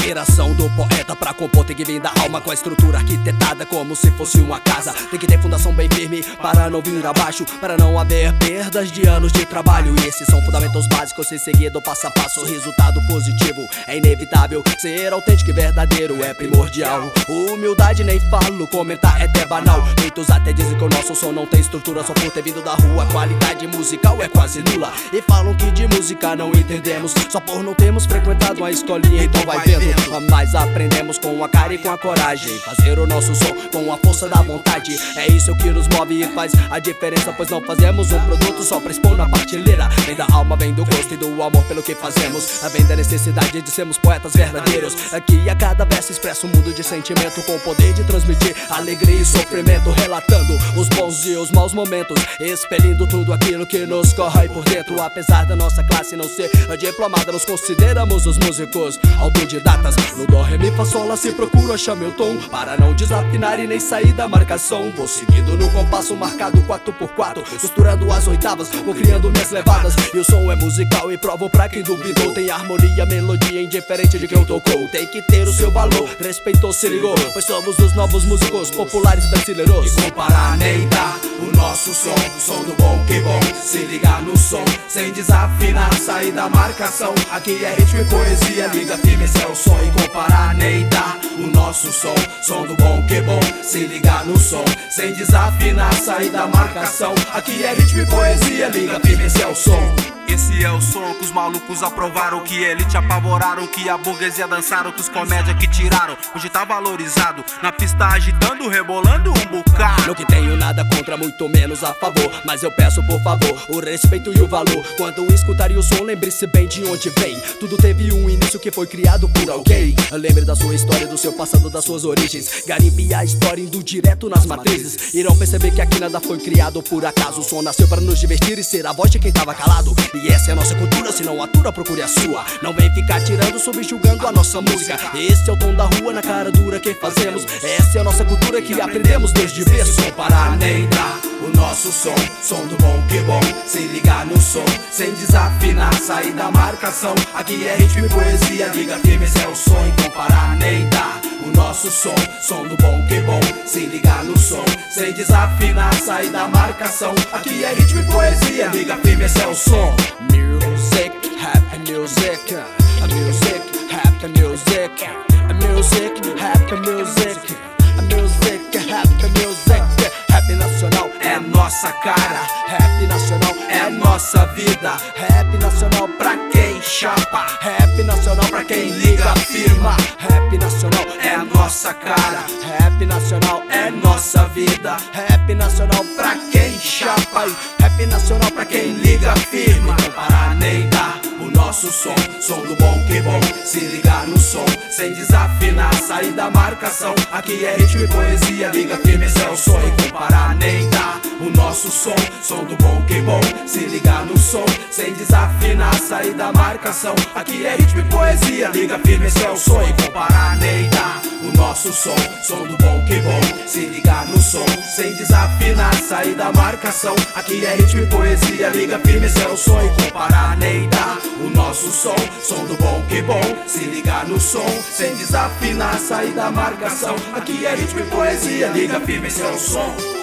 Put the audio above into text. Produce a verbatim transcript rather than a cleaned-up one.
inspiração do poeta pra compor tem que vir da alma, com a estrutura arquitetada como se fosse uma casa. Tem que ter fundação bem firme para não vir abaixo, para não haver perdas de anos de trabalho. E esses são fundamentos básicos, sem seguido passo a passo, resultado positivo é inevitável. Ser autêntico e verdadeiro é primordial. Humildade nem falo, comentar é até banal. Muitos até dizem que o nosso som não tem estrutura só por ter vindo da rua. A qualidade musical é quase nula, e falam que de música não entendemos só por não termos frequentado a escolinha. Então vai vendo, mas aprendemos com a cara e com a coragem, fazer o nosso som com a força da vontade. É isso que nos move e faz a diferença, pois não fazemos um produto só pra expor na prateleira. Vem da alma, vem do gosto e do amor pelo que fazemos, vem da necessidade de sermos poetas verdadeiros. Aqui a cada verso expressa um mundo de sentimento, com o poder de transmitir alegria e sofrimento, relatando os bons e os maus momentos, expelindo tudo aquilo que nos corrói por dentro. Apesar da nossa classe não ser diplomada, nos consideramos os músicos autodidatas. No dó, ré, mi, fá, sol, lá se procuro achar meu tom, para não desafinar e nem sair da marcação. Vou seguindo no compasso marcado quatro por quatro, costurando as oitavas, vou criando minhas levadas. E o som é musical e provo pra quem duvidou, tem harmonia, melodia, indiferente de quem tocou. Tem que ter o seu valor, respeitou, se ligou, pois somos os novos músicos populares brasileiros. E comparar nem dá o nosso som, o som do bom que bom. Se ligar no som, sem desafinar, sair da marcação. Aqui é ritmo e poesia, liga firme, esse é o som. E comparar nem dá o nosso som, som do bom que bom. Se ligar no som, sem desafinar, sair da marcação. Aqui é ritmo e poesia, liga firme, esse é o som. Esse é o som que os malucos aprovaram, que elite apavoraram, que a burguesia dançaram, que os comédia que tiraram. Hoje tá valorizado, na pista agitando, rebolando um bocado. Não que tenho nada contra, muito menos a favor, mas eu peço por favor o respeito e o valor. Quando escutarem o som, lembre-se bem de onde vem. Tudo teve um início que foi criado por alguém. Lembre da sua história, do seu passado, das suas origens. Garimpe a história indo direto nas matrizes. Irão perceber que aqui nada foi criado por acaso. O som nasceu para nos divertir e ser a voz de quem tava calado. E essa é a nossa cultura, se não atura, procure a sua. Não vem ficar tirando, subjugando a nossa música. Esse é o tom da rua, na cara dura que fazemos. Essa é a nossa cultura que aprendemos desde berço. Se comparar nem dá o nosso som, som do bom que bom. Se ligar no som, sem desafinar, sair da marcação. Aqui é ritmo e poesia, liga firme, esse é o som. E comparar nem dá o nosso som, som do bom que bom. Se ligar no som, sem desafinar, sair da marcação. Aqui é ritmo e poesia, liga firme, esse é o som. Music, happy music, a music, happy music, a music, happy music, a music, happy music. Rap nacional é nossa cara, rap nacional é nossa vida. Rap nacional Pra quem chapa, rap nacional pra quem liga firma. Rap nacional é nossa cara, rap nacional é nossa vida. Rap nacional Pra quem chapa, rap nacional pra quem liga firma. Não parar nem dá o nosso som, som do bom que bom. Se ligar no som, sem desafinar, sair da marcação. Aqui é ritmo e poesia, liga firme, esse é o som. E comparar nem dá o nosso som, som do bom que bom. Se ligar no som, sem desafinar, sair da marcação. Aqui é ritmo e poesia, liga firme, esse é o som. E comparar nem dá o nosso som, som do bom que bom. Se ligar no som, sem desafinar, sair da marcação. Aqui é ritmo e poesia, liga firme, esse é o som. E comparar nem dá o nosso som, som do bom que bom. Se ligar no som, sem desafinar, sair da marcação. Aqui é ritmo e poesia, liga firme, esse é o som.